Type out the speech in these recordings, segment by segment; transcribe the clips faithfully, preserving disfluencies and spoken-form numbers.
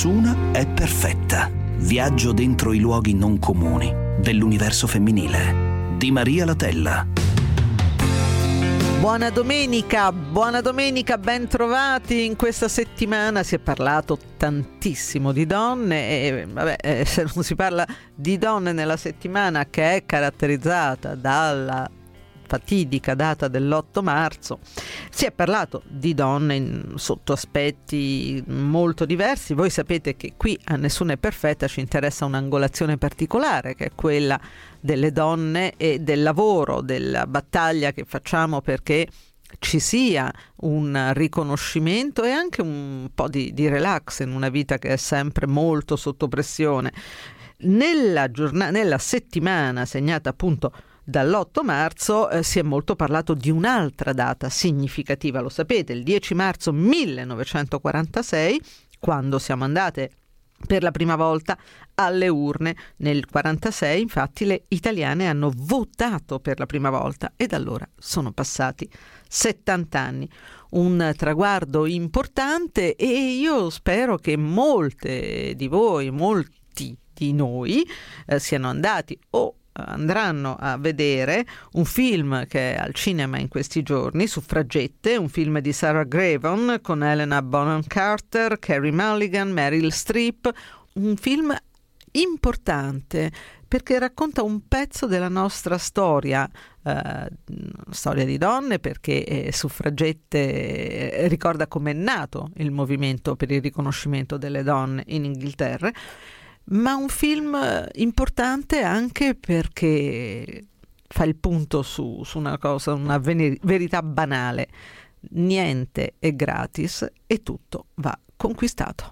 Nessuna è perfetta. Viaggio dentro i luoghi non comuni dell'universo femminile di Maria Latella. Buona domenica, buona domenica, ben trovati. In questa settimana si è parlato tantissimo di donne e vabbè, eh, se non si parla di donne nella settimana che è caratterizzata dalla fatidica data dell'otto marzo, si è parlato di donne in, sotto aspetti molto diversi. Voi sapete che qui a Nessuna è perfetta ci interessa un'angolazione particolare, che è quella delle donne e del lavoro, della battaglia che facciamo perché ci sia un riconoscimento e anche un po' di, di relax in una vita che è sempre molto sotto pressione. Nella giornata, nella settimana segnata appunto dall'otto marzo eh, si è molto parlato di un'altra data significativa, lo sapete, il dieci marzo millenovecentoquarantasei, quando siamo andate per la prima volta alle urne. Nel quarantasei infatti le italiane hanno votato per la prima volta e da allora sono passati settanta anni. Un traguardo importante e io spero che molte di voi, molti di noi eh, siano andati o andranno a vedere un film che è al cinema in questi giorni, Suffragette, un film di Sarah Gravon con Helena Bonham Carter, Carey Mulligan, Meryl Streep, un film importante perché racconta un pezzo della nostra storia, eh, storia di donne, perché eh, Suffragette eh, ricorda come è nato il movimento per il riconoscimento delle donne in Inghilterra, ma un film importante anche perché fa il punto su, su una cosa, una ven- verità banale: niente è gratis e tutto va conquistato.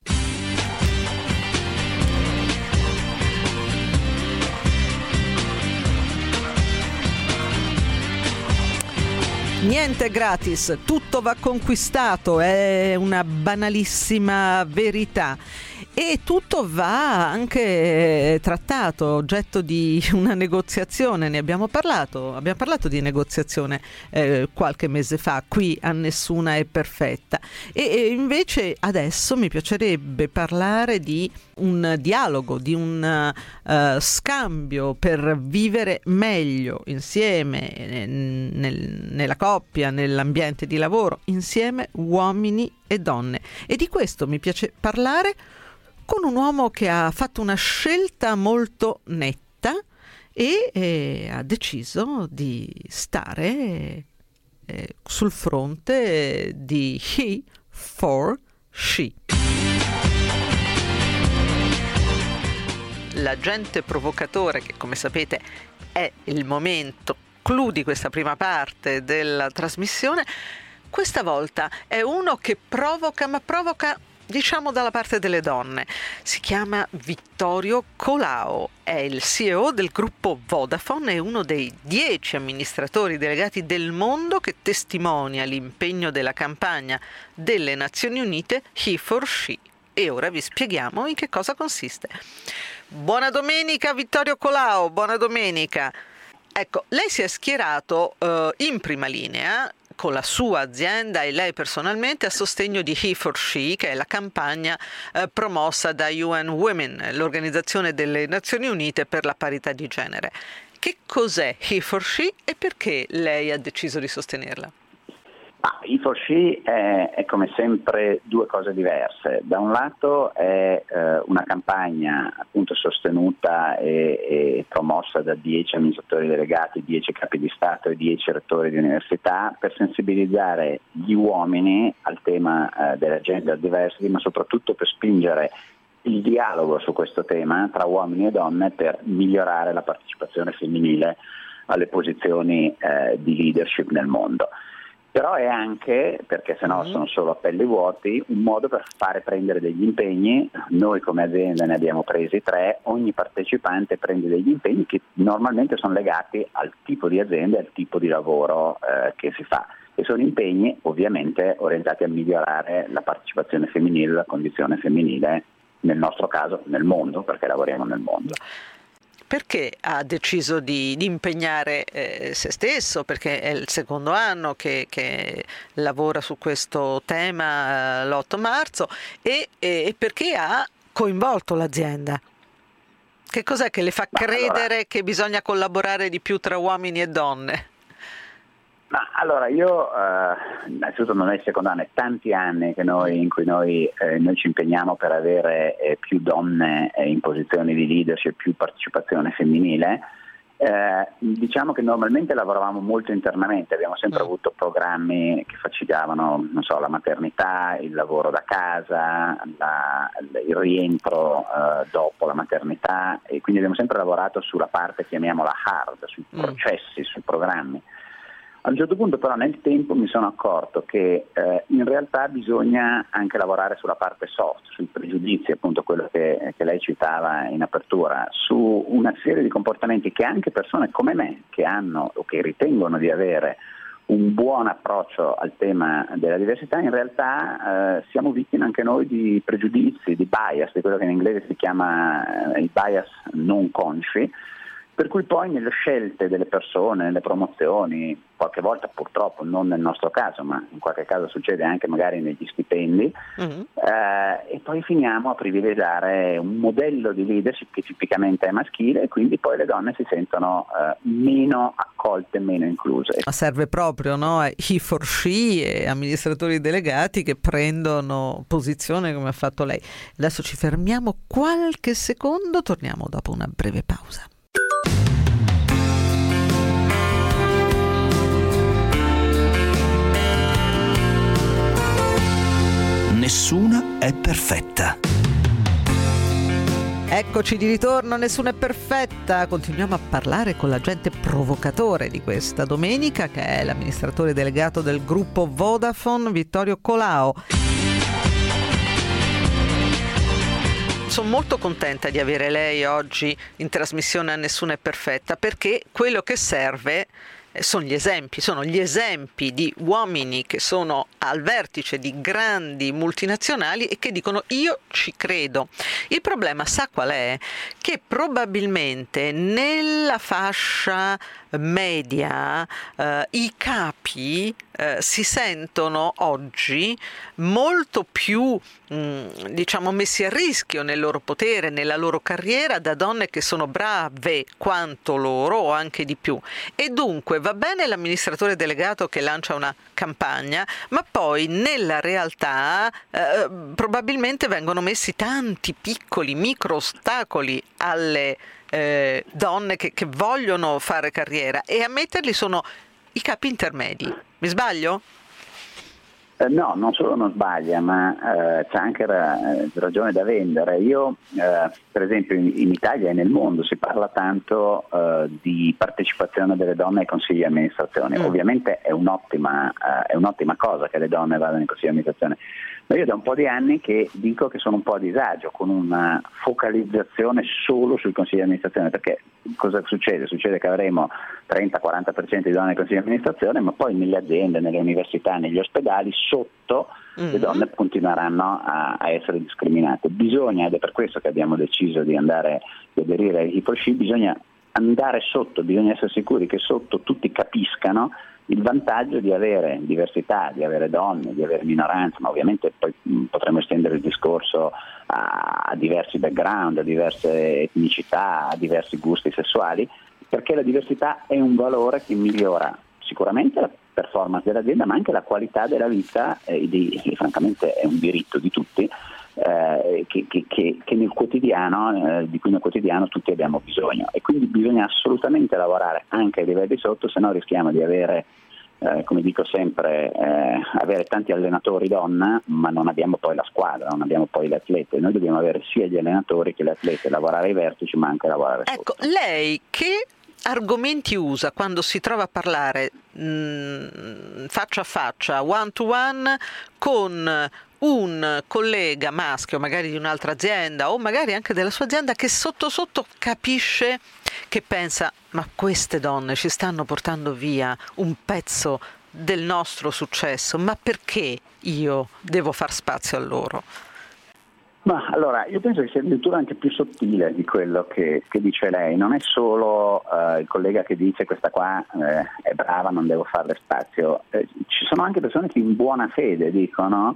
Niente è gratis, tutto va conquistato, è una banalissima verità. E tutto va anche trattato, oggetto di una negoziazione. Ne abbiamo parlato, abbiamo parlato di negoziazione eh, qualche mese fa, qui a Nessuna è perfetta. E, e invece adesso mi piacerebbe parlare di un dialogo, di un uh, scambio per vivere meglio insieme, nel, nella coppia, nell'ambiente di lavoro, insieme uomini e donne. E di questo mi piace parlare con un uomo che ha fatto una scelta molto netta e eh, ha deciso di stare eh, sul fronte di he for she. L'agente provocatore, che come sapete è il momento clou di questa prima parte della trasmissione, questa volta è uno che provoca, ma provoca diciamo dalla parte delle donne. Si chiama Vittorio Colao, è il C E O del gruppo Vodafone e uno dei dieci amministratori delegati del mondo che testimonia l'impegno della campagna delle Nazioni Unite he for she. E ora vi spieghiamo in che cosa consiste. Buona domenica Vittorio Colao, buona domenica. Ecco, lei si è schierato uh, in prima linea con la sua azienda e lei personalmente a sostegno di he for she, che è la campagna eh, promossa da U N Women, l'Organizzazione delle Nazioni Unite per la parità di genere. Che cos'è he for she e perché lei ha deciso di sostenerla? Ah, he for she è, è come sempre due cose diverse. Da un lato è eh, una campagna appunto sostenuta e, e promossa da dieci amministratori delegati, dieci capi di Stato e dieci rettori di università per sensibilizzare gli uomini al tema eh, della gender diversity, ma soprattutto per spingere il dialogo su questo tema tra uomini e donne per migliorare la partecipazione femminile alle posizioni eh, di leadership nel mondo. Però è anche, perché sennò sono solo appelli vuoti, un modo per fare prendere degli impegni. Noi come azienda ne abbiamo presi tre, ogni partecipante prende degli impegni che normalmente sono legati al tipo di azienda e al tipo di lavoro eh, che si fa. E sono impegni ovviamente orientati a migliorare la partecipazione femminile, la condizione femminile, nel nostro caso nel mondo, perché lavoriamo nel mondo. Perché ha deciso di, di impegnare eh, se stesso? Perché è il secondo anno che, che lavora su questo tema, eh, l'otto marzo, e, e perché ha coinvolto l'azienda? Che cos'è che le fa Ma credere allora, che bisogna collaborare di più tra uomini e donne? ma allora io, eh, innanzitutto non è il secondo anno, è tanti anni che noi, in cui noi, eh, noi ci impegniamo per avere eh, più donne eh, in posizioni di leadership, più partecipazione femminile. Eh, diciamo che normalmente lavoravamo molto internamente, abbiamo sempre Mm. avuto programmi che facilitavano, non so, la maternità, il lavoro da casa, la, il rientro eh, dopo la maternità, e quindi abbiamo sempre lavorato sulla parte, chiamiamola hard, sui Mm. processi, sui programmi. A un certo punto però nel tempo mi sono accorto che eh, in realtà bisogna anche lavorare sulla parte soft, sui pregiudizi, appunto quello che, che lei citava in apertura, su una serie di comportamenti che anche persone come me, che hanno o che ritengono di avere un buon approccio al tema della diversità, in realtà eh, siamo vittime anche noi di pregiudizi, di bias, di quello che in inglese si chiama eh, i bias non consci, per cui poi nelle scelte delle persone, nelle promozioni, qualche volta purtroppo non nel nostro caso, ma in qualche caso succede anche magari negli stipendi, Mm. eh, e poi finiamo a privilegiare un modello di leadership che tipicamente è maschile, e quindi poi le donne si sentono eh, meno accolte, meno incluse. Ma serve proprio, no? He for she e amministratori delegati che prendono posizione come ha fatto lei. Adesso ci fermiamo qualche secondo, torniamo dopo una breve pausa. Nessuna è perfetta. Eccoci di ritorno, nessuna è perfetta. Continuiamo a parlare con l'agente provocatore di questa domenica, che è l'amministratore delegato del gruppo Vodafone, Vittorio Colao. Sono molto contenta di avere lei oggi in trasmissione a Nessuna è perfetta, perché quello che serve sono gli esempi, sono gli esempi di uomini che sono al vertice di grandi multinazionali e che dicono io ci credo. Il problema sa qual è? Che probabilmente nella fascia media eh, i capi eh, si sentono oggi molto più mh, diciamo messi a rischio nel loro potere, nella loro carriera, da donne che sono brave quanto loro o anche di più, e dunque va bene l'amministratore delegato che lancia una campagna, ma poi nella realtà eh, probabilmente vengono messi tanti piccoli micro ostacoli alle eh, donne che, che vogliono fare carriera, e a metterli sono i capi intermedi. Mi sbaglio? Eh, no, non solo non sbaglia, ma eh, c'è anche ra- ragione da vendere. Io, eh, per esempio, in, in Italia e nel mondo si parla tanto eh, di partecipazione delle donne ai consigli di amministrazione. Mm. Ovviamente è un'ottima, eh, è un'ottima cosa che le donne vadano in consigli di amministrazione, ma io da un po' di anni che dico che sono un po' a disagio con una focalizzazione solo sui consigli di amministrazione, perché cosa succede? Succede che avremo trenta quaranta per cento di donne nei consigli di amministrazione, ma poi nelle aziende, nelle università, negli ospedali, sotto mm-hmm. le donne continueranno a, a essere discriminate. Bisogna, ed è per questo che abbiamo deciso di andare di aderire ai He for She, bisogna andare sotto, bisogna essere sicuri che sotto tutti capiscano il vantaggio di avere diversità, di avere donne, di avere minoranze, ma ovviamente poi mh, potremmo estendere il discorso a, a diversi background, a diverse etnicità, a diversi gusti sessuali, perché la diversità è un valore che migliora sicuramente la performance dell'azienda, ma anche la qualità della vita, e, di, e francamente è un diritto di tutti, eh, che, che, che, che nel quotidiano, eh, di cui nel quotidiano tutti abbiamo bisogno, e quindi bisogna assolutamente lavorare anche ai livelli sotto, se no rischiamo di avere, eh, come dico sempre, eh, avere tanti allenatori donna, ma non abbiamo poi la squadra, non abbiamo poi le atlete. Noi dobbiamo avere sia gli allenatori che le atlete, lavorare ai vertici ma anche lavorare ecco, sotto. Lei che argomenti usa quando si trova a parlare mh, faccia a faccia, one to one, con un collega maschio, magari di un'altra azienda o magari anche della sua azienda, che sotto sotto capisce, che pensa ma queste donne ci stanno portando via un pezzo del nostro successo, ma perché io devo far spazio a loro? Ma allora, io penso che sia addirittura anche più sottile di quello che, che dice lei. Non è solo uh, il collega che dice questa qua eh, è brava, non devo farle spazio. Eh, ci sono anche persone che in buona fede dicono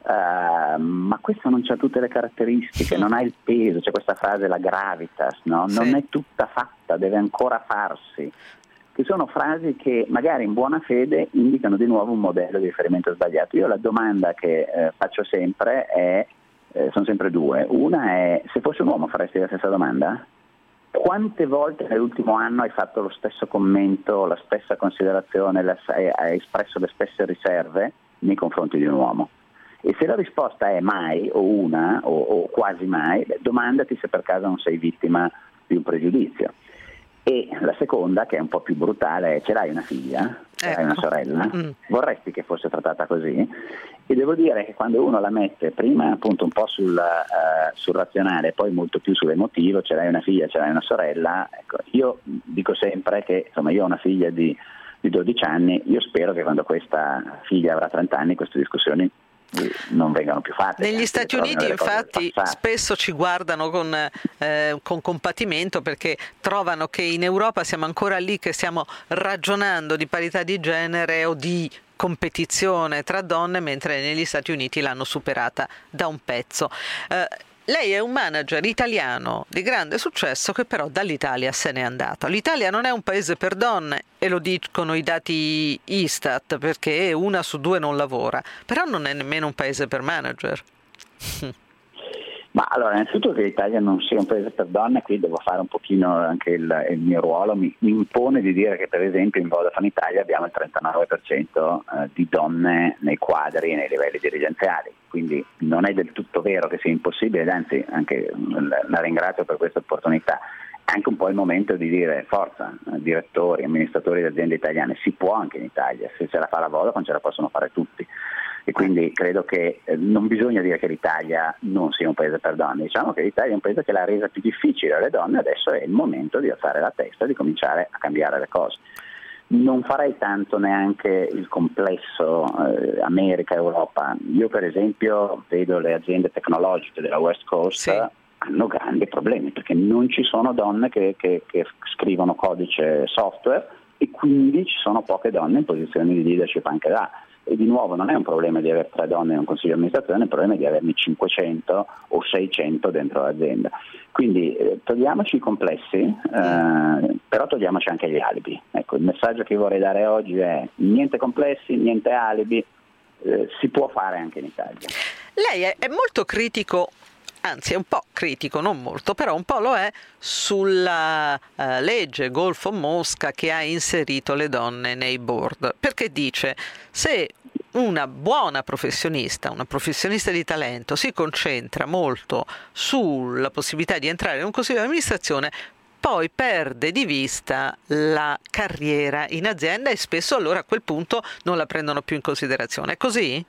Uh, ma questo non c'ha tutte le caratteristiche, non ha il peso, c'è questa frase, la gravitas, no? Non Sì. è tutta fatta, deve ancora farsi, che sono frasi che magari in buona fede indicano di nuovo un modello di riferimento sbagliato. Io la domanda che eh, faccio sempre è, eh, sono sempre due, una è: se fossi un uomo faresti la stessa domanda? Quante volte nell'ultimo anno hai fatto lo stesso commento, la stessa considerazione, la, hai espresso le stesse riserve nei confronti di un uomo? E se la risposta è mai, o una, o, o quasi mai, beh, domandati se per caso non sei vittima di un pregiudizio. E la seconda, che è un po' più brutale, è: ce l'hai una figlia? Ce l'hai una sorella? Mm. Vorresti che fosse trattata così? E devo dire che quando uno la mette prima appunto un po' sul, uh, sul razionale, poi molto più sull'emotivo, ce l'hai una figlia, ce l'hai una sorella, ecco, io dico sempre che insomma io ho una figlia di, di dodici anni, io spero che quando questa figlia avrà trenta anni queste discussioni non vengano più fatte. Negli Stati Uniti infatti spesso ci guardano con, eh, con compatimento, perché trovano che in Europa siamo ancora lì che stiamo ragionando di parità di genere o di competizione tra donne, mentre negli Stati Uniti l'hanno superata da un pezzo. Eh, Lei è un manager italiano di grande successo che però dall'Italia se n'è andato. L'Italia non è un paese per donne, e lo dicono i dati Istat, perché una su due non lavora, però non è nemmeno un paese per manager. Ma allora, innanzitutto che l'Italia non sia un paese per donne, qui devo fare un pochino anche il, il mio ruolo, mi, mi impone di dire che per esempio in Vodafone Italia abbiamo il trentanove per cento di donne nei quadri e nei livelli dirigenziali, quindi non è del tutto vero che sia impossibile, anzi anche la ringrazio per questa opportunità. È anche un po' il momento di dire: forza, direttori, amministratori di aziende italiane, si può anche in Italia, se ce la fa la Vodafone ce la possono fare tutti. E quindi credo che eh, non bisogna dire che l'Italia non sia un paese per donne, diciamo che l'Italia è un paese che l'ha resa più difficile alle donne, adesso è il momento di alzare la testa e di cominciare a cambiare le cose. Non farei tanto neanche il complesso eh, America-Europa. Io per esempio vedo le aziende tecnologiche della West Coast, sì, hanno grandi problemi perché non ci sono donne che, che, che scrivono codice software, e quindi ci sono poche donne in posizioni di leadership anche là. E di nuovo non è un problema di avere tre donne in un consiglio di amministrazione, è un problema di averne cinquecento o seicento dentro l'azienda. Quindi eh, togliamoci i complessi, eh, però togliamoci anche gli alibi. Ecco, il messaggio che vorrei dare oggi è: niente complessi, niente alibi, eh, si può fare anche in Italia. Lei è, è molto critico, anzi è un po' critico, non molto, però un po' lo è, sulla uh, legge Golfo Mosca che ha inserito le donne nei board, perché dice: se una buona professionista, una professionista di talento si concentra molto sulla possibilità di entrare in un consiglio di amministrazione, poi perde di vista la carriera in azienda e spesso allora a quel punto non la prendono più in considerazione. È così?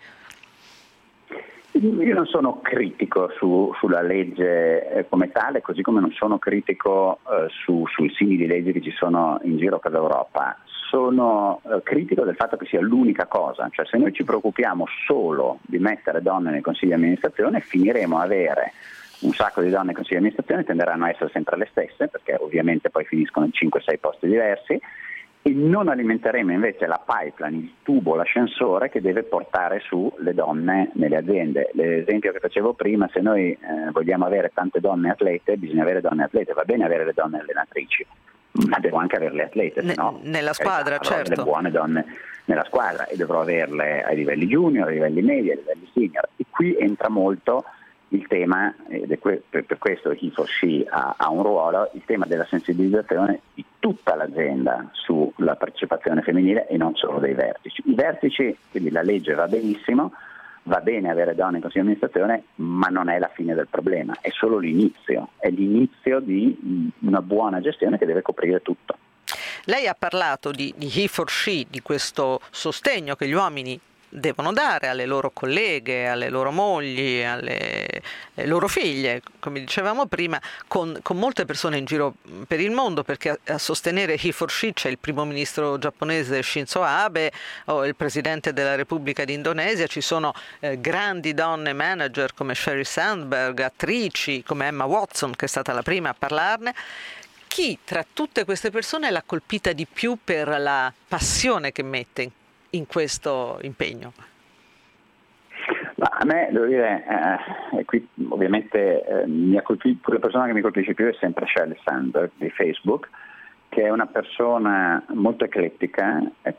Io non sono critico su, sulla legge eh, come tale, così come non sono critico eh, su, sui simili leggi che ci sono in giro per l'Europa. Sono eh, critico del fatto che sia l'unica cosa, cioè se noi ci preoccupiamo solo di mettere donne nei consigli di amministrazione, finiremo a avere un sacco di donne nei consigli di amministrazione, tenderanno a essere sempre le stesse, perché ovviamente poi finiscono in cinque sei posti diversi, e non alimenteremo invece la pipeline, il tubo, l'ascensore che deve portare su le donne nelle aziende. L'esempio che facevo prima: se noi eh, vogliamo avere tante donne atlete, bisogna avere donne atlete, va bene avere le donne allenatrici, ma devo anche avere le atlete, ne, se no nella squadra, avrò certo, le buone donne nella squadra, e dovrò averle ai livelli junior, ai livelli medi, ai livelli senior. E qui entra molto il tema, ed è que- per, per questo He for She ha, ha un ruolo, il tema della sensibilizzazione di tutta l'azienda sulla partecipazione femminile e non solo dei vertici. I vertici, quindi la legge va benissimo, va bene avere donne in consiglio di amministrazione, ma non è la fine del problema, è solo l'inizio, è l'inizio di una buona gestione che deve coprire tutto. Lei ha parlato di, di He for She, di questo sostegno che gli uomini devono dare alle loro colleghe, alle loro mogli, alle, alle loro figlie, come dicevamo prima, con, con molte persone in giro per il mondo, perché a, a sostenere He for She c'è il primo ministro giapponese Shinzo Abe o il presidente della Repubblica d'Indonesia, ci sono eh, grandi donne manager come Sheryl Sandberg, attrici come Emma Watson, che è stata la prima a parlarne. Chi tra tutte queste persone l'ha colpita di più per la passione che mette in questo impegno? Ma a me, devo dire, eh, e qui ovviamente eh, mi ha colpito, la persona che mi colpisce più è sempre Sheryl Sandberg di Facebook, che è una persona molto eclettica,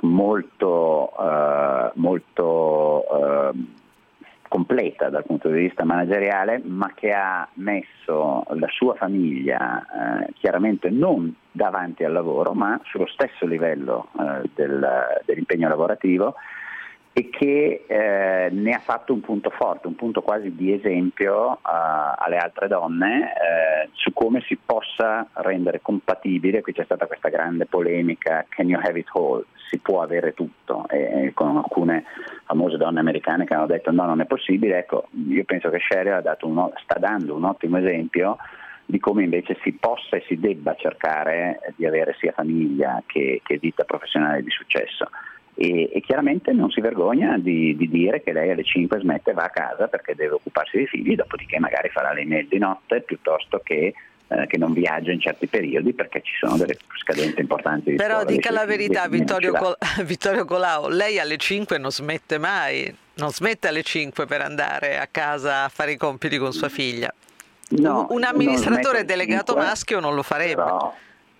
molto, eh, molto eh, completa dal punto di vista manageriale, ma che ha messo la sua famiglia eh, chiaramente non davanti al lavoro, ma sullo stesso livello eh, del, dell'impegno lavorativo, e che eh, ne ha fatto un punto forte, un punto quasi di esempio uh, alle altre donne eh, su come si possa rendere compatibile. Qui c'è stata questa grande polemica, can you have it all? Si può avere tutto, e, e con alcune famose donne americane che hanno detto no, non è possibile. Ecco, io penso che Sheryl ha dato uno, sta dando un ottimo esempio di come invece si possa e si debba cercare di avere sia famiglia che, che vita professionale di successo. E, e chiaramente non si vergogna di, di dire che lei alle cinque smette e va a casa perché deve occuparsi dei figli, dopodiché magari farà le email di notte piuttosto che, eh, che non viaggia in certi periodi perché ci sono delle scadenze importanti di Però scuola, dica la figli, verità, Vittorio, Col- Vittorio Colao, lei alle cinque non smette mai, non smette alle cinque per andare a casa a fare i compiti con sua figlia. No, un, un amministratore non delegato cinque, maschio non lo farebbe. Però...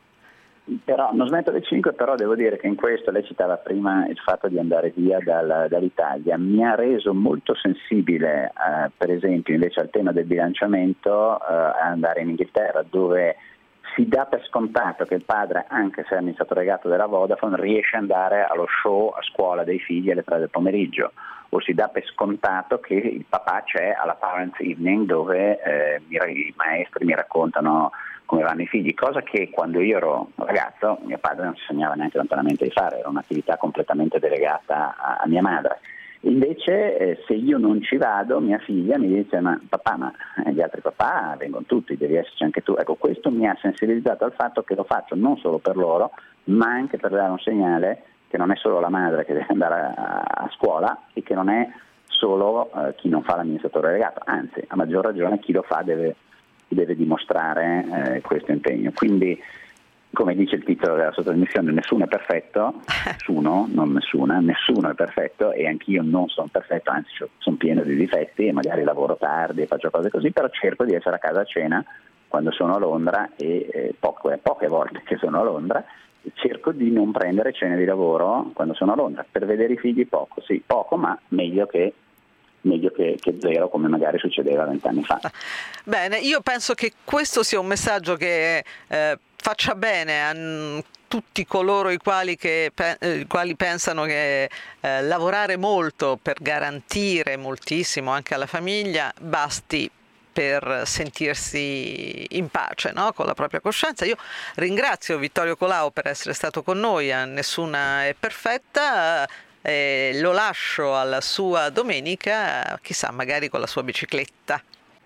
Però non smetto alle cinque, però devo dire che in questo, lei citava prima il fatto di andare via dal, dall'Italia, mi ha reso molto sensibile eh, per esempio invece al tema del bilanciamento eh, a andare in Inghilterra, dove si dà per scontato che il padre, anche se è amministratore delegato della Vodafone, riesce ad andare allo show a scuola dei figli alle tre del pomeriggio, o si dà per scontato che il papà c'è alla Parents Evening dove eh, i maestri mi raccontano come vanno i figli, cosa che quando io ero ragazzo mio padre non ci sognava neanche lontanamente di fare, era un'attività completamente delegata a, a mia madre. Invece eh, se io non ci vado, mia figlia mi dice ma papà, ma gli altri papà vengono tutti, devi esserci anche tu. Ecco, questo mi ha sensibilizzato al fatto che lo faccio non solo per loro, ma anche per dare un segnale che non è solo la madre che deve andare a, a scuola e che non è solo eh, chi non fa l'amministratore delegato, anzi a maggior ragione chi lo fa deve deve dimostrare eh, questo impegno. Quindi, come dice il titolo della sua trasmissione, nessuno è perfetto, nessuno, non nessuna, nessuno è perfetto e anch'io non sono perfetto, anzi sono pieno di difetti e magari lavoro tardi e faccio cose così, però cerco di essere a casa a cena quando sono a Londra e eh, poche, poche volte che sono a Londra cerco di non prendere cene di lavoro quando sono a Londra, per vedere i figli poco, sì, poco, ma meglio che meglio che, che zero, come magari succedeva vent'anni fa. Bene, io penso che questo sia un messaggio che eh, faccia bene a n- tutti coloro i quali, che, pe- eh, quali pensano che eh, lavorare molto per garantire moltissimo anche alla famiglia basti per sentirsi in pace, no? Con la propria coscienza. Io ringrazio Vittorio Colao per essere stato con noi a Nessuna è perfetta. Eh, lo lascio alla sua domenica, chissà, magari con la sua bicicletta.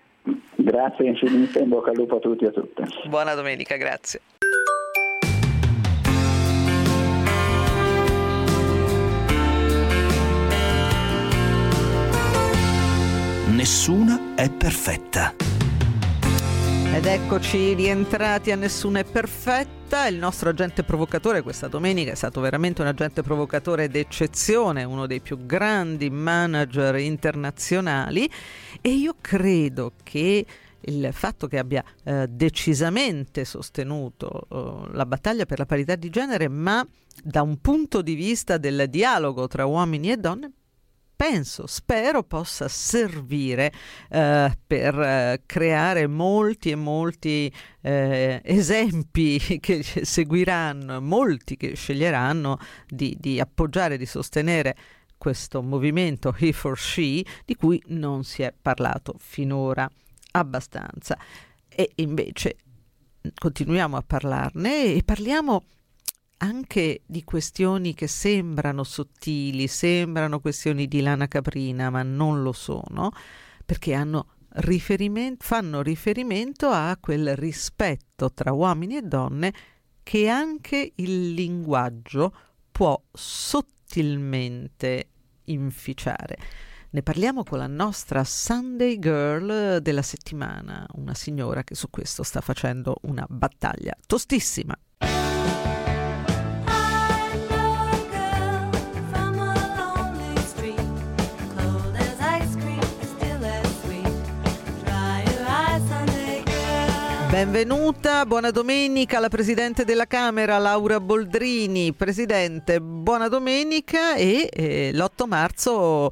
Grazie infinite, in bocca al lupo a tutti e a tutte. Buona domenica, grazie. Nessuna è perfetta. Ed eccoci rientrati a Nessuna è perfetta. Il nostro agente provocatore questa domenica è stato veramente un agente provocatore d'eccezione, uno dei più grandi manager internazionali, e io credo che il fatto che abbia eh, decisamente sostenuto eh, la battaglia per la parità di genere, ma da un punto di vista del dialogo tra uomini e donne, penso, spero possa servire eh, per eh, creare molti e molti eh, esempi che seguiranno, molti che sceglieranno di, di appoggiare, di sostenere questo movimento He for She, di cui non si è parlato finora abbastanza. E invece continuiamo a parlarne e parliamo anche di questioni che sembrano sottili, sembrano questioni di lana caprina, ma non lo sono, perché hanno riferimento, fanno riferimento a quel rispetto tra uomini e donne che anche il linguaggio può sottilmente inficiare. Ne parliamo con la nostra Sunday Girl della settimana, una signora che su questo sta facendo una battaglia tostissima. Ice cream Benvenuta, buona domenica alla Presidente della Camera Laura Boldrini. Presidente, buona domenica e eh, l'otto marzo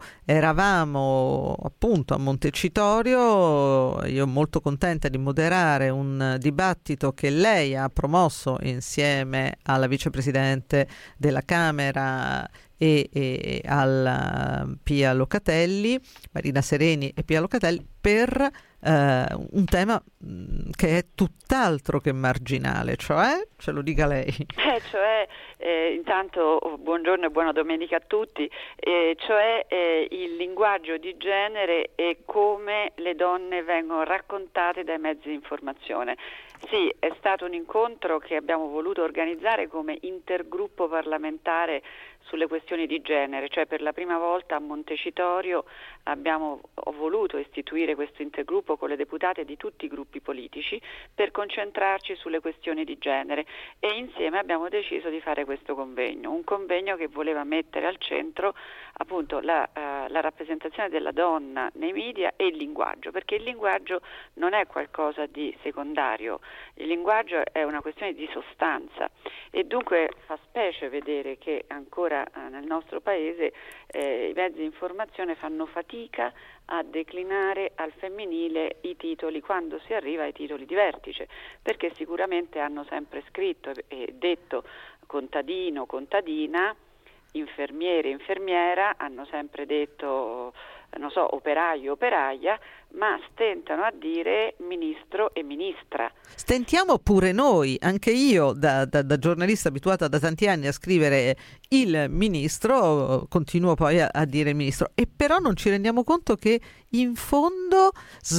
eravamo appunto a Montecitorio, io molto contenta di moderare un dibattito che lei ha promosso insieme alla Vicepresidente della Camera e, e alla Pia Locatelli, Marina Sereni e Pia Locatelli, per Uh, un tema mh, che è tutt'altro che marginale, cioè, ce lo dica lei. Eh, cioè, eh, intanto buongiorno e buona domenica a tutti, eh, cioè eh, il linguaggio di genere e come le donne vengono raccontate dai mezzi di informazione. Sì, è stato un incontro che abbiamo voluto organizzare come intergruppo parlamentare sulle questioni di genere, cioè per la prima volta a Montecitorio abbiamo ho voluto istituire questo intergruppo con le deputate di tutti i gruppi politici per concentrarci sulle questioni di genere e insieme abbiamo deciso di fare questo convegno, un convegno che voleva mettere al centro appunto la, uh, la rappresentazione della donna nei media e il linguaggio, perché il linguaggio non è qualcosa di secondario, il linguaggio è una questione di sostanza e dunque fa specie vedere che ancora uh, nel nostro paese eh, i mezzi di informazione fanno fatica a declinare al femminile i titoli quando si arriva ai titoli di vertice, perché sicuramente hanno sempre scritto e detto contadino, contadina, infermiere, infermiera, hanno sempre detto, non so, operaio, operaia, ma stentano a dire ministro e ministra. Stentiamo pure noi, anche io da, da, da giornalista abituata da tanti anni a scrivere il ministro, continuo poi a, a dire il ministro, e però non ci rendiamo conto che in fondo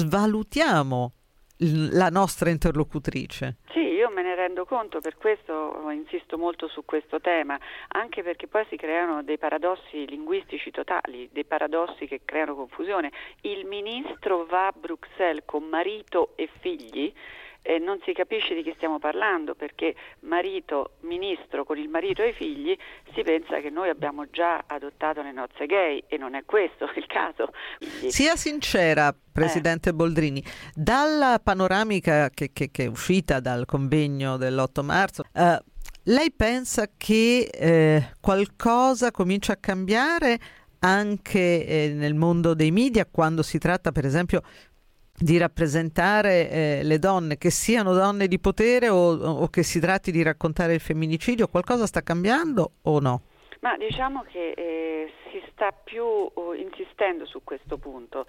svalutiamo la nostra interlocutrice. Sì, io me ne rendo conto, per questo insisto molto su questo tema, anche perché poi si creano dei paradossi linguistici totali, dei paradossi che creano confusione. Il ministro va a Bruxelles con marito e figli, e non si capisce di chi stiamo parlando, perché marito, ministro con il marito e i figli, si pensa che noi abbiamo già adottato le nozze gay e non è questo il caso. Quindi, sia sincera, Presidente eh. Boldrini, dalla panoramica che, che, che è uscita dal convegno dell'otto marzo, eh, lei pensa che eh, qualcosa comincia a cambiare anche eh, nel mondo dei media quando si tratta, per esempio, di rappresentare eh, le donne, che siano donne di potere o, o che si tratti di raccontare il femminicidio? Qualcosa sta cambiando o no? Ma diciamo che eh, si sta più uh, insistendo su questo punto.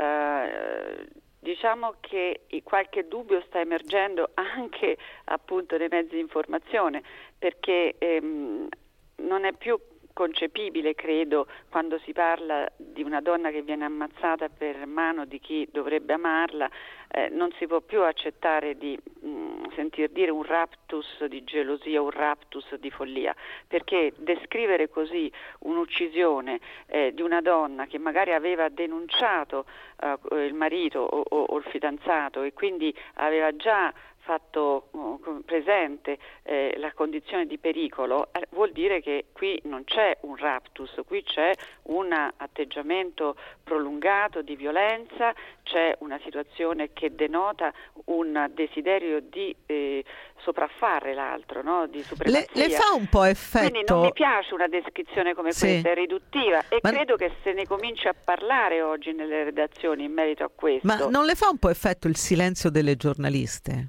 Uh, diciamo che qualche dubbio sta emergendo anche appunto nei mezzi di informazione, perché ehm, non è più concepibile, credo, quando si parla di una donna che viene ammazzata per mano di chi dovrebbe amarla, eh, non si può più accettare di mh, sentir dire un raptus di gelosia, un raptus di follia, perché descrivere così un'uccisione eh, di una donna che magari aveva denunciato eh, il marito o, o, o il fidanzato e quindi aveva già fatto uh, presente eh, la condizione di pericolo, eh, vuol dire che qui non c'è un raptus, qui c'è un atteggiamento prolungato di violenza, c'è una situazione che denota un desiderio di eh, sopraffare l'altro, no? Di supremazia. Le, le fa un po' effetto. Quindi non mi piace una descrizione come sì. questa, è riduttiva e Ma... credo che se ne cominci a parlare oggi nelle redazioni in merito a questo. Ma non le fa un po' effetto il silenzio delle giornaliste?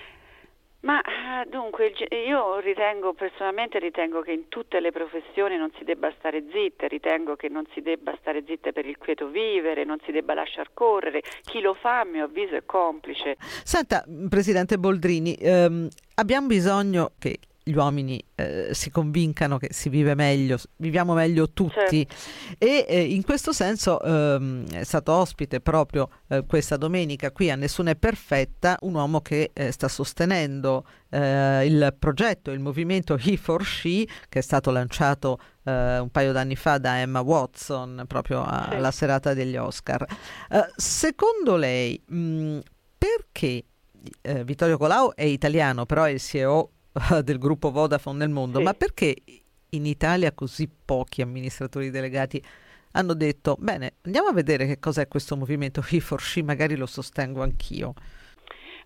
Ma dunque io ritengo, personalmente ritengo che in tutte le professioni non si debba stare zitte, ritengo che non si debba stare zitte per il quieto vivere, non si debba lasciar correre, chi lo fa a mio avviso è complice. Senta, Presidente Boldrini, ehm, abbiamo bisogno che gli uomini eh, si convincano che si vive meglio, viviamo meglio tutti, certo. E eh, in questo senso ehm, è stato ospite proprio eh, questa domenica qui a Nessuna è perfetta un uomo che eh, sta sostenendo eh, il progetto, il movimento He for She, che è stato lanciato eh, un paio d'anni fa da Emma Watson proprio a, sì. alla serata degli Oscar. Eh, secondo lei mh, perché eh, Vittorio Colao è italiano, però è il C E O del gruppo Vodafone nel mondo, sì. ma perché in Italia così pochi amministratori delegati hanno detto bene, andiamo a vedere che cos'è questo movimento He for She, magari lo sostengo anch'io?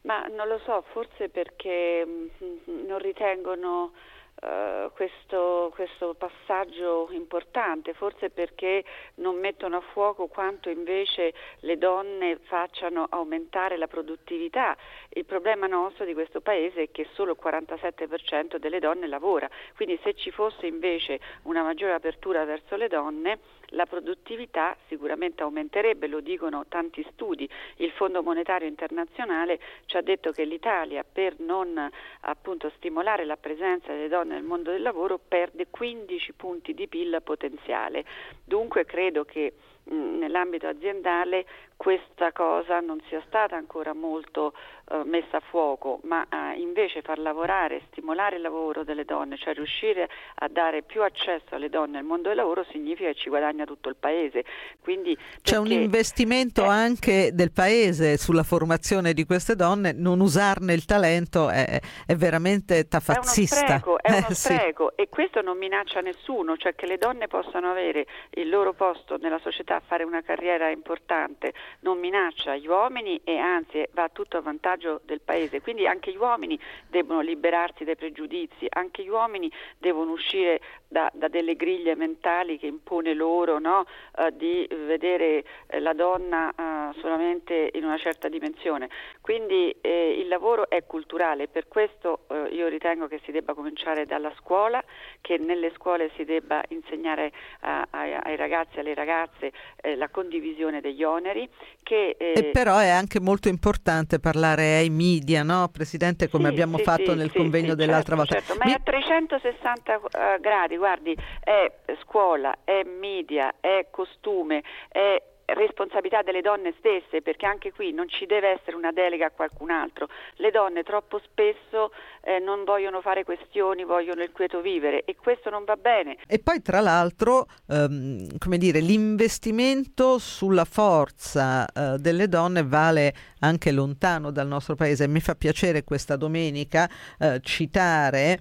Ma non lo so, forse perché mh, non ritengono Uh, questo, questo passaggio importante, forse perché non mettono a fuoco quanto invece le donne facciano aumentare la produttività. Il problema nostro di questo paese è che solo il quarantasette per cento delle donne lavora, quindi se ci fosse invece una maggiore apertura verso le donne, la produttività sicuramente aumenterebbe, lo dicono tanti studi. Il Fondo Monetario Internazionale ci ha detto che l'Italia, per non appunto stimolare la presenza delle donne nel mondo del lavoro, perde quindici punti di P I L potenziale. Dunque credo che mh, nell'ambito aziendale questa cosa non sia stata ancora molto eh, messa a fuoco, ma eh, invece far lavorare, stimolare il lavoro delle donne, cioè riuscire a dare più accesso alle donne al mondo del lavoro, significa che ci guadagna tutto il paese. Quindi c'è perché, un investimento eh, anche del paese sulla formazione di queste donne, non usarne il talento è, è veramente tafazzista. È uno spreco, è uno eh, spreco sì. E questo non minaccia nessuno, cioè che le donne possano avere il loro posto nella società, fare una carriera importante, non minaccia gli uomini e anzi va tutto a vantaggio del paese. Quindi anche gli uomini devono liberarsi dai pregiudizi, anche gli uomini devono uscire da, da delle griglie mentali che impone loro, no? uh, di vedere eh, la donna uh, solamente in una certa dimensione. Quindi eh, il lavoro è culturale, per questo eh, io ritengo che si debba cominciare dalla scuola, che nelle scuole si debba insegnare a, a, ai ragazzi e alle ragazze eh, la condivisione degli oneri. Che, eh, e però è anche molto importante parlare ai media, no, Presidente, come sì, abbiamo sì, fatto sì, nel sì, convegno sì, dell'altra certo, volta. certo. Ma Mi... è a trecentosessanta uh, gradi, guardi, è scuola, è media, è costume, è responsabilità delle donne stesse, perché anche qui non ci deve essere una delega a qualcun altro. Le donne troppo spesso eh, non vogliono fare questioni, vogliono il quieto vivere e questo non va bene. E poi tra l'altro ehm, come dire, l'investimento sulla forza eh, delle donne vale anche lontano dal nostro paese. Mi fa piacere questa domenica eh, citare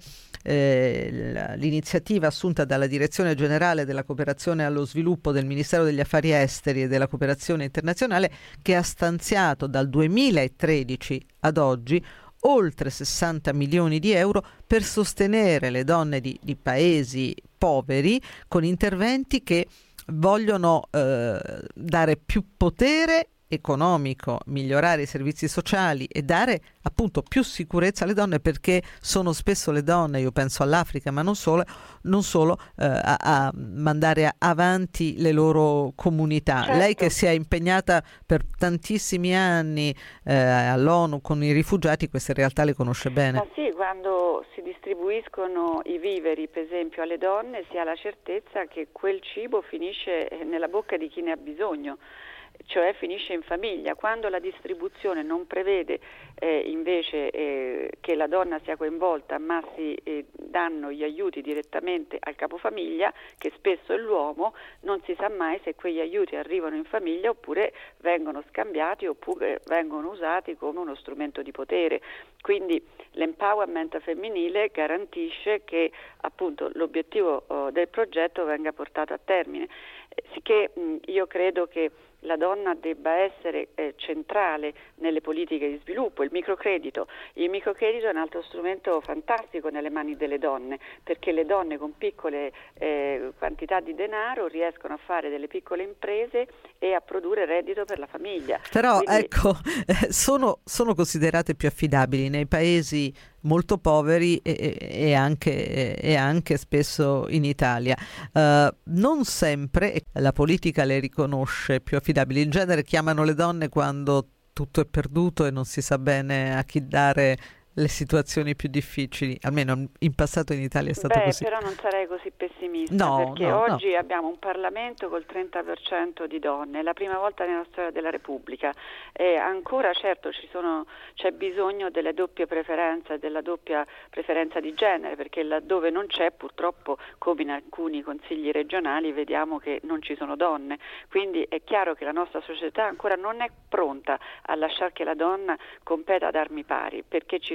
Eh, l'iniziativa assunta dalla Direzione Generale della Cooperazione allo Sviluppo del Ministero degli Affari Esteri e della Cooperazione Internazionale, che ha stanziato dal duemilatredici ad oggi oltre sessanta milioni di euro per sostenere le donne di, di paesi poveri con interventi che vogliono eh, dare più potere economico, migliorare i servizi sociali e dare appunto più sicurezza alle donne, perché sono spesso le donne, io penso all'Africa ma non solo, non solo eh, a, a mandare avanti le loro comunità. Certo. Lei che si è impegnata per tantissimi anni eh, all'ONU con i rifugiati, queste realtà le conosce bene. Ma sì, quando si distribuiscono i viveri per esempio alle donne si ha la certezza che quel cibo finisce nella bocca di chi ne ha bisogno, cioè finisce in famiglia. Quando la distribuzione non prevede eh, invece eh, che la donna sia coinvolta, ma si eh, danno gli aiuti direttamente al capofamiglia, che spesso è l'uomo, non si sa mai se quegli aiuti arrivano in famiglia oppure vengono scambiati oppure vengono usati come uno strumento di potere. Quindi l'empowerment femminile garantisce che appunto l'obiettivo oh, del progetto venga portato a termine. Eh, sicché mh, io credo che la donna debba essere eh, centrale nelle politiche di sviluppo. Il microcredito. Il microcredito è un altro strumento fantastico nelle mani delle donne, perché le donne con piccole eh, quantità di denaro riescono a fare delle piccole imprese e a produrre reddito per la famiglia. Però Quindi... ecco, eh, sono, sono considerate più affidabili nei paesi molto poveri e, e, anche, e anche spesso in Italia. Uh, non sempre la politica le riconosce più affidabili. In genere chiamano le donne quando tutto è perduto e non si sa bene a chi dare le situazioni più difficili, almeno in passato in Italia è stato Beh, così. però non sarei così pessimista, no, perché no, oggi no. abbiamo un Parlamento col trenta per cento di donne, è la prima volta nella storia della Repubblica, e ancora certo ci sono, c'è bisogno delle doppie preferenze, della doppia preferenza di genere, perché laddove non c'è, purtroppo, come in alcuni consigli regionali, vediamo che non ci sono donne. Quindi è chiaro che la nostra società ancora non è pronta a lasciare che la donna competa ad armi pari, perché ci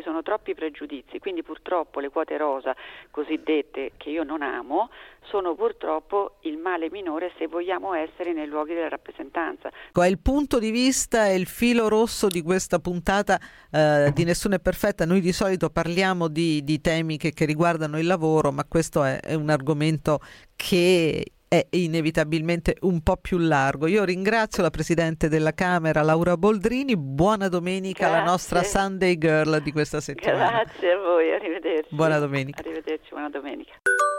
sono troppi pregiudizi, quindi purtroppo le quote rosa cosiddette, che io non amo, sono purtroppo il male minore se vogliamo essere nei luoghi della rappresentanza. È il punto di vista e il filo rosso di questa puntata eh, di Nessuno è perfetta. Noi di solito parliamo di, di temi che, che riguardano il lavoro, ma questo è, è un argomento che è inevitabilmente un po' più largo. Io ringrazio la Presidente della Camera, Laura Boldrini. Buona domenica. Grazie. La nostra Sunday Girl di questa settimana. Grazie a voi, arrivederci. Buona domenica. Arrivederci, buona domenica.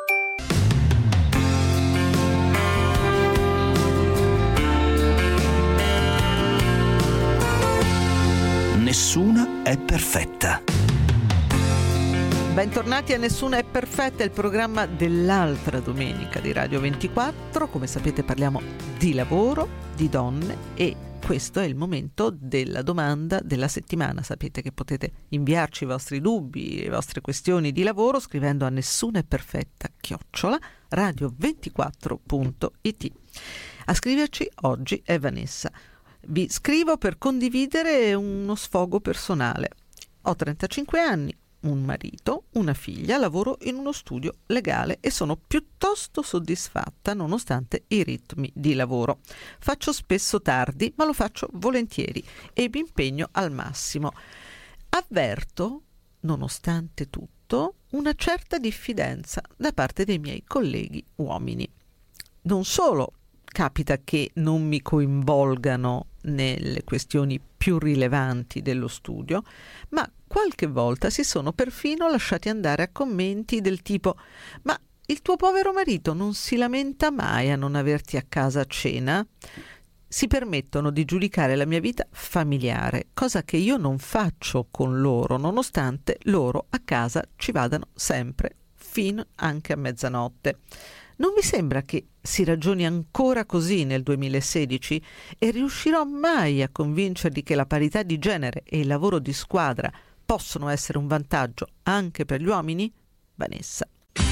Nessuna è perfetta. Bentornati a Nessuna è perfetta, il programma dell'altra domenica di Radio ventiquattro. Come sapete parliamo di lavoro, di donne e questo è il momento della domanda della settimana. Sapete che potete inviarci i vostri dubbi, le vostre questioni di lavoro scrivendo a nessuna è perfetta chiocciola radio ventiquattro punto it. A scriverci oggi è Vanessa. Vi scrivo per condividere uno sfogo personale. Ho trentacinque anni, un marito, una figlia, lavoro in uno studio legale e sono piuttosto soddisfatta nonostante i ritmi di lavoro. Faccio spesso tardi, ma lo faccio volentieri e mi impegno al massimo. Avverto, nonostante tutto, una certa diffidenza da parte dei miei colleghi uomini. Non solo capita che non mi coinvolgano nelle questioni più rilevanti dello studio, ma qualche volta si sono perfino lasciati andare a commenti del tipo: ma il tuo povero marito non si lamenta mai a non averti a casa a cena? Si permettono di giudicare la mia vita familiare, cosa che io non faccio con loro, nonostante loro a casa ci vadano sempre, fino anche a mezzanotte. Non vi sembra che si ragioni ancora così nel duemilasedici e riuscirò mai a convincerli che la parità di genere e il lavoro di squadra possono essere un vantaggio anche per gli uomini? Vanessa.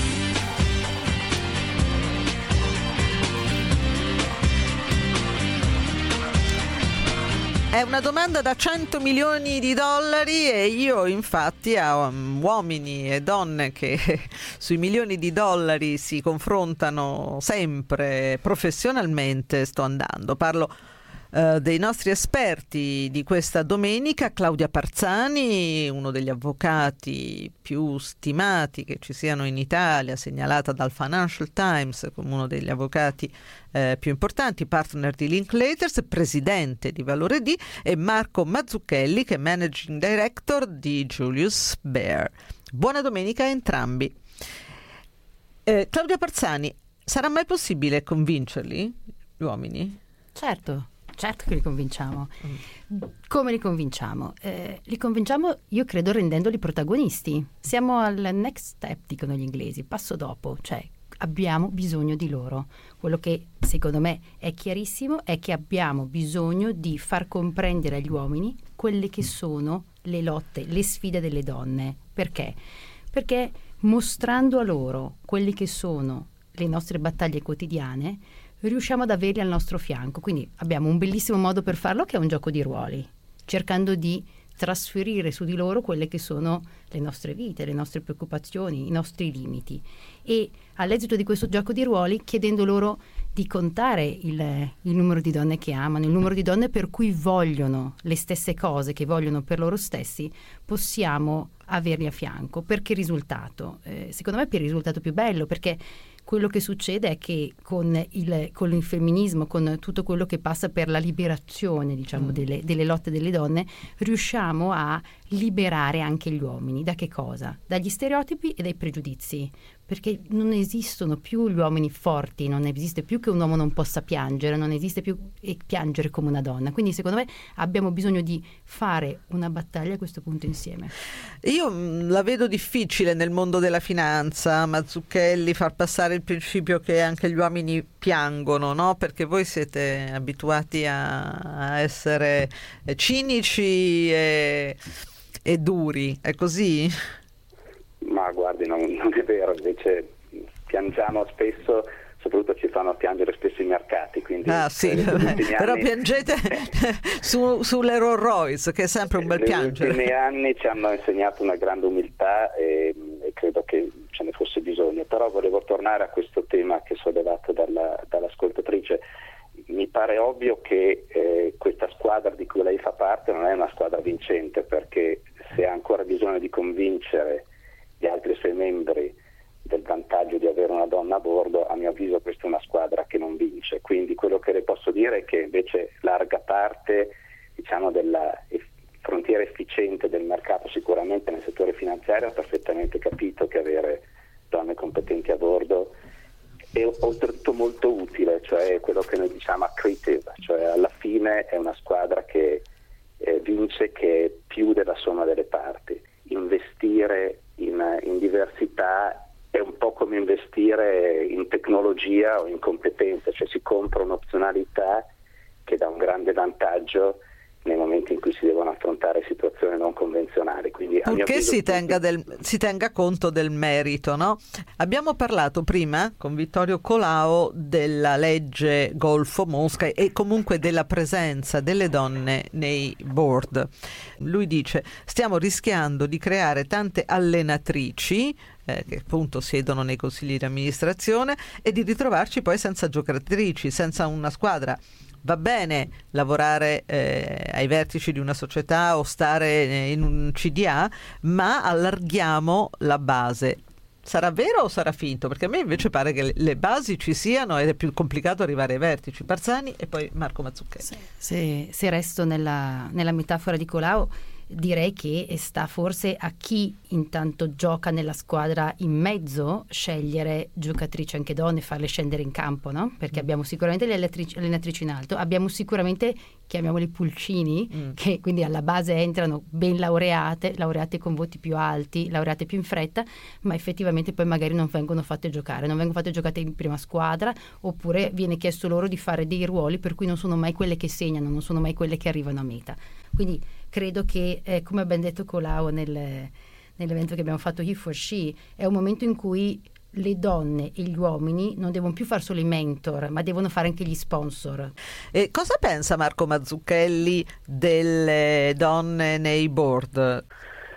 È una domanda da cento milioni di dollari e io infatti a um, uomini e donne che sui milioni di dollari si confrontano sempre professionalmente sto andando. Parlo uh, dei nostri esperti di questa domenica, Claudia Parzani, uno degli avvocati più stimati che ci siano in Italia, segnalata dal Financial Times come uno degli avvocati Eh, più importanti, partner di Linklaters, presidente di Valore D, e Marco Mazzucchelli che è managing director di Julius Baer. Buona domenica a entrambi. Eh, Claudia Parzani, sarà mai possibile convincerli, gli uomini? Certo, certo che li convinciamo. Mm. Come li convinciamo? Eh, li convinciamo, io credo, rendendoli protagonisti. Siamo al next step, dicono gli inglesi, passo dopo, cioè abbiamo bisogno di loro. Quello che secondo me è chiarissimo è che abbiamo bisogno di far comprendere agli uomini quelle che sono le lotte, le sfide delle donne. Perché? Perché mostrando a loro quelle che sono le nostre battaglie quotidiane riusciamo ad averli al nostro fianco. Quindi abbiamo un bellissimo modo per farlo, che è un gioco di ruoli, cercando di trasferire su di loro quelle che sono le nostre vite, le nostre preoccupazioni, i nostri limiti, e all'esito di questo gioco di ruoli chiedendo loro di contare il, il numero di donne che amano, il numero di donne per cui vogliono le stesse cose che vogliono per loro stessi, possiamo averli a fianco. Per che risultato? Eh, secondo me per il risultato più bello, perché quello che succede è che con il, con il femminismo, con tutto quello che passa per la liberazione, diciamo, mm. delle, delle lotte delle donne, riusciamo a liberare anche gli uomini. Da che cosa? Dagli stereotipi e dai pregiudizi. Perché non esistono più gli uomini forti, non esiste più che un uomo non possa piangere, non esiste più e piangere come una donna. Quindi secondo me abbiamo bisogno di fare una battaglia a questo punto insieme. Io mh, la vedo difficile nel mondo della finanza, Mazzucchelli, far passare il principio che anche gli uomini piangono, no? Perché voi siete abituati a, a essere cinici e, e duri, è così? Ma guardi, non, non è vero, invece piangiamo spesso soprattutto ci fanno piangere spesso i mercati. Quindi, ah sì, eh, vabbè, però anni, piangete su, sulle Rolls Royce, che è sempre un bel piangere. Negli ultimi anni ci hanno insegnato una grande umiltà e, e credo che ce ne fosse bisogno, però volevo tornare a questo tema che sollevato dalla, dall'ascoltatrice. Mi pare ovvio che eh, questa squadra di cui lei fa parte non è una squadra vincente, perché se ha ancora bisogno di convincere gli altri suoi membri del vantaggio di avere una donna a bordo, a mio avviso questa è una squadra che non vince. Quindi quello che le posso dire è che invece larga parte, diciamo, della frontiera efficiente del mercato, sicuramente nel settore finanziario, ha perfettamente capito che avere donne competenti a bordo è oltretutto molto utile, cioè quello che noi diciamo accretive, cioè alla fine è una squadra che eh, vince, che è più della somma delle parti. Investire in, in diversità è un po' come investire in tecnologia o in competenze, cioè si compra un'opzionalità che dà un grande vantaggio nei momenti in cui si devono affrontare situazioni non convenzionali. Quindi, purché si tenga, del, si tenga conto del merito, no? Abbiamo parlato prima con Vittorio Colao della legge Golfo-Mosca e comunque della presenza delle donne nei board. Lui dice: stiamo rischiando di creare tante allenatrici Eh, che appunto siedono nei consigli di amministrazione e di ritrovarci poi senza giocatrici, senza una squadra. Va bene lavorare eh, ai vertici di una società o stare in un C D A, ma allarghiamo la base. Sarà vero o sarà finto? Perché a me invece pare che le basi ci siano ed è più complicato arrivare ai vertici. Parzani e poi Marco Mazzucchelli. Se, se, se resto nella, nella metafora di Colao, direi che sta forse a chi intanto gioca nella squadra in mezzo scegliere giocatrici anche donne, farle scendere in campo, no? Perché abbiamo sicuramente le allenatrici, allenatrici in alto, abbiamo sicuramente, chiamiamoli pulcini, mm. che quindi alla base entrano ben laureate, laureate con voti più alti, laureate più in fretta, ma effettivamente poi magari non vengono fatte giocare, non vengono fatte giocate in prima squadra, oppure viene chiesto loro di fare dei ruoli per cui non sono mai quelle che segnano, non sono mai quelle che arrivano a meta. Quindi credo che, eh, come ha ben detto Colao nel, nell'evento che abbiamo fatto He for She, è un momento in cui le donne e gli uomini non devono più fare solo i mentor, ma devono fare anche gli sponsor. E cosa pensa Marco Mazzucchelli delle donne nei board?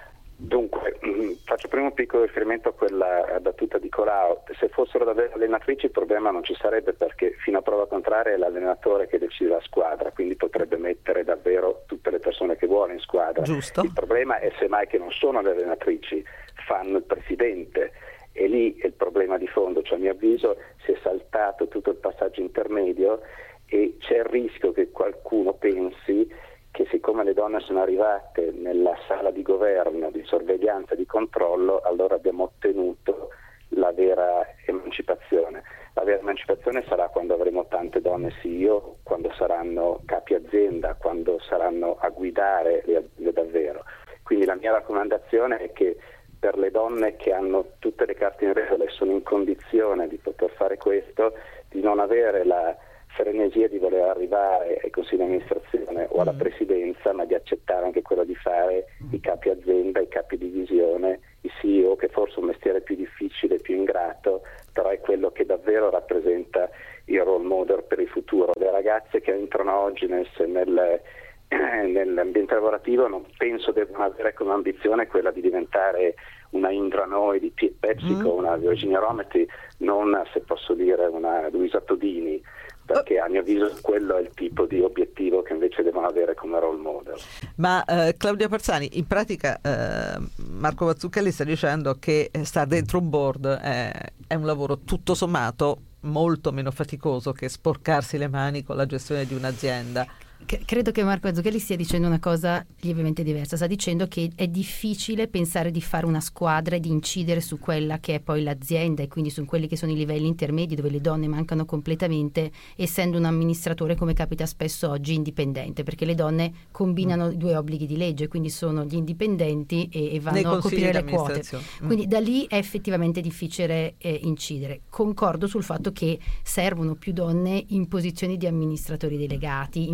Dunque, faccio prima un piccolo riferimento a quella battuta di Colao. Se fossero davvero allenatrici il problema non ci sarebbe, perché fino a prova contraria è l'allenatore che decide la squadra, quindi potrebbe mettere davvero tutte le persone che vuole in squadra. Giusto. Il problema è semmai che non sono le allenatrici, fanno il presidente, e lì è il problema di fondo. Cioè, a mio avviso si è saltato tutto il passaggio intermedio e c'è il rischio che qualcuno pensi che siccome le donne sono arrivate nella sala di governo, di sorveglianza, di controllo, allora abbiamo ottenuto la vera emancipazione. La vera emancipazione sarà quando avremo tante donne C E O, quando saranno capi azienda, quando saranno a guidare le aziende davvero. Quindi la mia raccomandazione è che per le donne che hanno tutte le carte in regola e sono in condizione di poter fare questo, di non avere la frenesia di voler arrivare ai consigli di amministrazione o alla presidenza, ma di accettare anche quello di fare i capi azienda, i capi divisione, i C E O, che forse è un mestiere più difficile, più ingrato, però è quello che davvero rappresenta il role model per il futuro. Le ragazze che entrano oggi nel, nel, nell'ambiente lavorativo non penso debbano avere come ambizione quella di diventare una Indra Nooyi di PepsiCo, mm. una Virginia Rometty, non, se posso dire, una Luisa Todini, perché a mio avviso quello è il tipo di obiettivo che invece devono avere come role model. Ma eh, Claudia Parzani, in pratica eh, Marco Mazzucchelli sta dicendo che stare dentro un board è, è un lavoro tutto sommato molto meno faticoso che sporcarsi le mani con la gestione di un'azienda. Credo che Marco Mazzucchelli stia dicendo una cosa lievemente diversa. Sta dicendo che è difficile pensare di fare una squadra e di incidere su quella che è poi l'azienda e quindi su quelli che sono i livelli intermedi dove le donne mancano completamente, essendo un amministratore, come capita spesso oggi, indipendente, perché le donne combinano mm. due obblighi di legge, quindi sono gli indipendenti e, e vanno a coprire le quote. Mm. Quindi da lì è effettivamente difficile eh, incidere. Concordo sul fatto che servono più donne in posizioni di amministratori delegati, in posizioni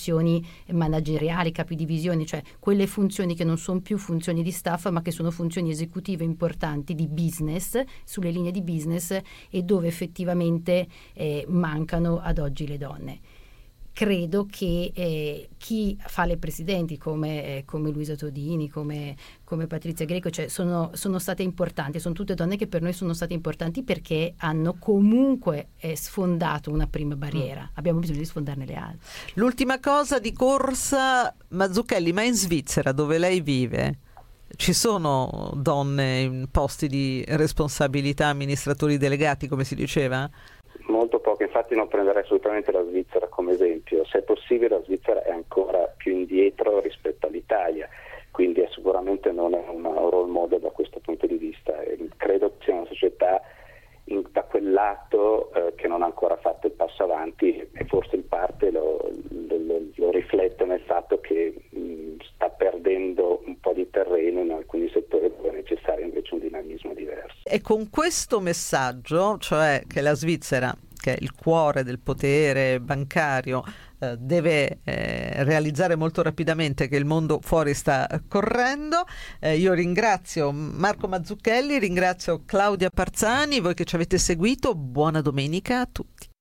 funzioni manageriali, capidivisioni, cioè quelle funzioni che non sono più funzioni di staff ma che sono funzioni esecutive importanti di business, sulle linee di business, e dove effettivamente eh, mancano ad oggi le donne. Credo che eh, chi fa le presidenti come, eh, come Luisa Todini, come, come Patrizia Greco, cioè sono, sono state importanti, sono tutte donne che per noi sono state importanti perché hanno comunque eh, sfondato una prima barriera. Mm. Abbiamo bisogno di sfondarne le altre. L'ultima cosa di corsa, Mazzucchelli, ma in Svizzera dove lei vive ci sono donne in posti di responsabilità, amministratori delegati, come si diceva? Molto poco, infatti non prenderei assolutamente la Svizzera come esempio. Se è possibile, la Svizzera è ancora più indietro rispetto all'Italia, quindi è sicuramente non è una role model da questo punto di vista. E credo che sia una società in, da quel lato eh, che non ha ancora fatto il passo avanti, e forse in parte lo, lo, lo riflette nel fatto che mh, sta perdendo un po' di terreno in alcuni settori dove è necessario invece un dinamismo diverso. E con questo messaggio, cioè che la Svizzera, che è il cuore del potere bancario, eh, deve eh, realizzare molto rapidamente che il mondo fuori sta correndo, eh, io ringrazio Marco Mazzucchelli, ringrazio Claudia Parzani, voi che ci avete seguito, buona domenica a tutti.